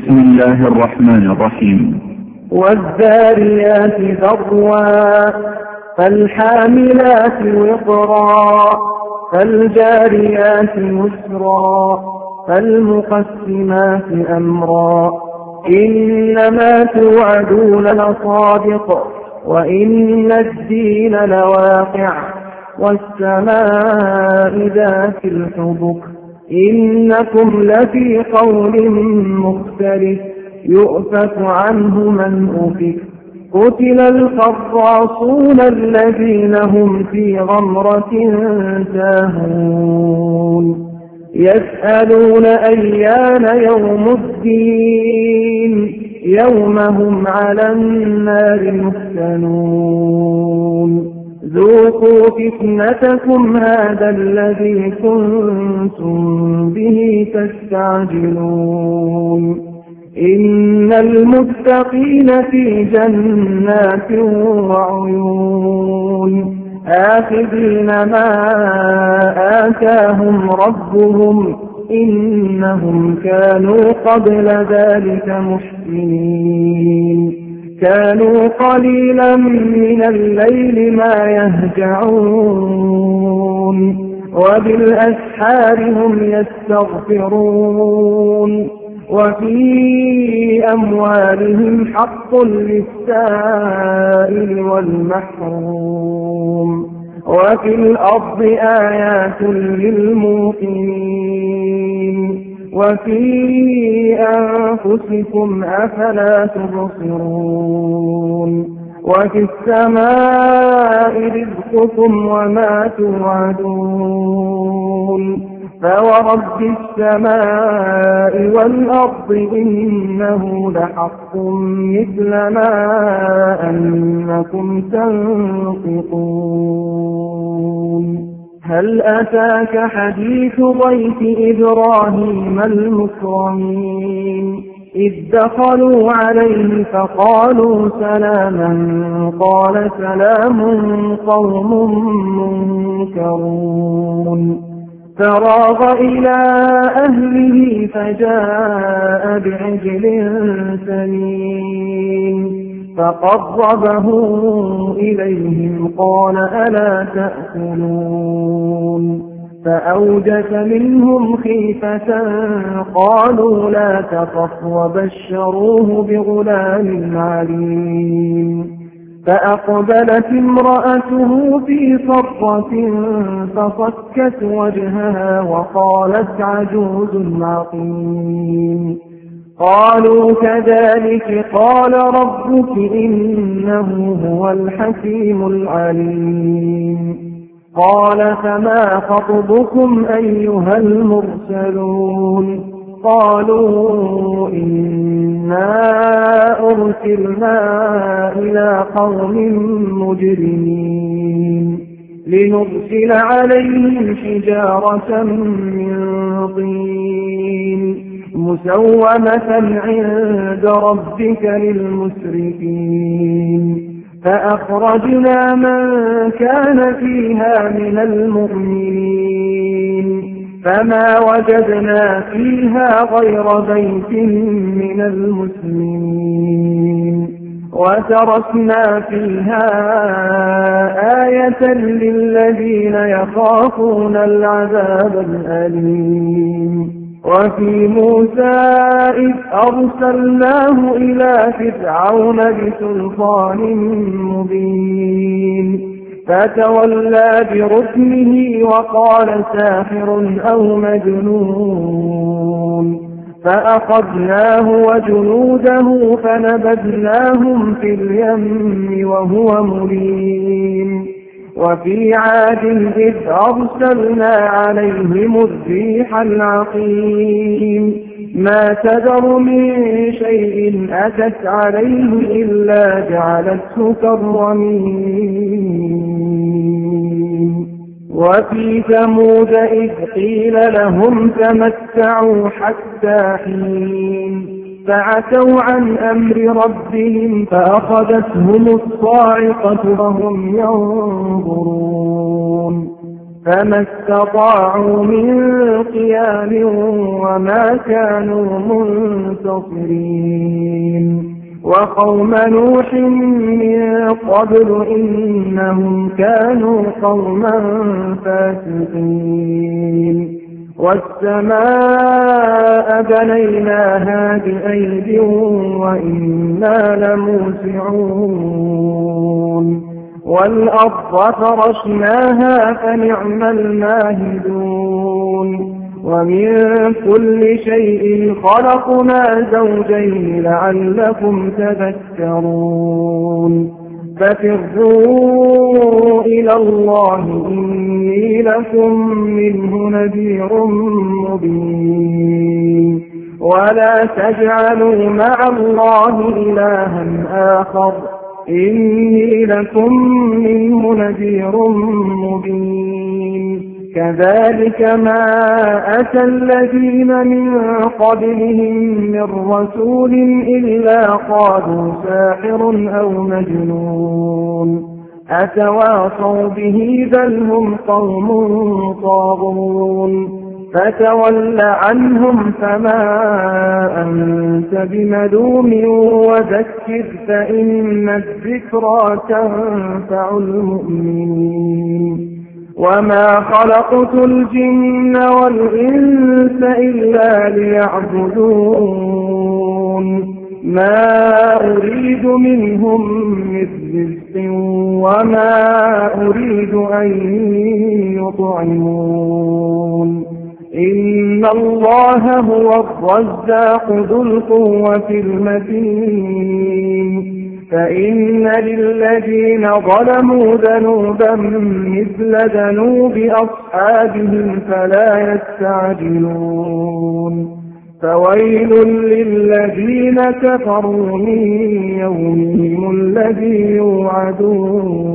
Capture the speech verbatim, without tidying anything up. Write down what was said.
بسم الله الرحمن الرحيم. والذاريات ذروا فالحاملات وقرا فالجاريات يسرا فالمقسمات أمرا إنما توعدون لصادق وإن الدين لواقع والسماء ذات الحبك إنكم لفي قول مختلف يؤفك عنه من أفك قتل الخراصون الذين هم في غمرة ساهون يسألون أيان يوم الدين يوم هم على النار يفتنون ذوقوا فتنتكم هذا الذي كنتم به تستعجلون إن المتقين في جنات وعيون آخذين ما آتاهم ربهم إنهم كانوا قبل ذلك محسنين كانوا قليلا من الليل ما يهجعون وبالأسحار هم يستغفرون وفي أموالهم حق للسائل والمحروم وفي الأرض آيات للموقنين وفي أنفسكم أفلا تبصرون وفي السماء رزقكم وما توعدون فورب السماء والأرض إنه لحق مثل ما أنكم تنطقون هل أتاك حديث ضيف إبراهيم المكرمين إذ دخلوا عليه فقالوا سلاما قال سلام قوم منكرون فراغ إلى أهله فجاء بعجل سمين فقربه إليهم قال ألا تأكلون فأوجس منهم خيفة قالوا لا تخف وبشروه بغلام عليم فأقبلت امرأته في صرة فصكت وجهها وقالت عجوز عقيم قالوا كذلك قال ربك إنه هو الحكيم العليم قال فما خطبكم أيها المرسلون قالوا إنا أرسلنا إلى قوم مجرمين لنرسل عليهم حجارة من طين مسومة عند ربك للمسرفين فأخرجنا من كان فيها من المؤمنين فما وجدنا فيها غير بيت من المسلمين وتركنا فيها آية للذين يخافون العذاب الأليم وفي موسى إذ أرسلناه إلى فرعون بسلطان مبين فتولى بركنه وقال ساحر أو مجنون فأخذناه وجنوده فنبذناهم في اليم وهو مليم وفي عاد إذ أرسلنا عليهم الريح العقيم ما تذر من شيء أتت عليه إلا جعلته كالرميم وفي ثمود إذ قيل لهم تمتعوا حتى حين فعتوا عن أمر ربهم فأخذتهم الصاعقة وهم ينظرون فما استطاعوا من قيام وما كانوا منتصرين. وقوم نوح من قبل إنهم كانوا قوما فاسقين. والسماء بنيناها بأيد وإنا لموسعون. والأرض فرشناها فنعم الماهدون. ومن كل شيء خلقنا زوجين لعلكم تذكرون. ففروا إلى الله إني لكم منه نذير مبين. ولا تجعلوا مع الله إلها آخر إني لكم منه نذير مبين. كذلك ما أتى الذين من قبلهم من رسول إلا قالوا ساحر أو مجنون أتواصوا به بل هم قوم طاغون. فتول عنهم فما أنت بملوم وذكر فإن الذكرى تنفع المؤمنين. وما خلقت الجن والإنس إلا ليعبدون. ما أريد منهم من رزق وما أريد أن يطعمون. إن الله هو الرزاق ذو القوة المتين. فإن للذين ظلموا ذنوبا مثل ذنوب أصحابهم فلا يستعجلون. فويل للذين كفروا من يومهم الذي يوعدون.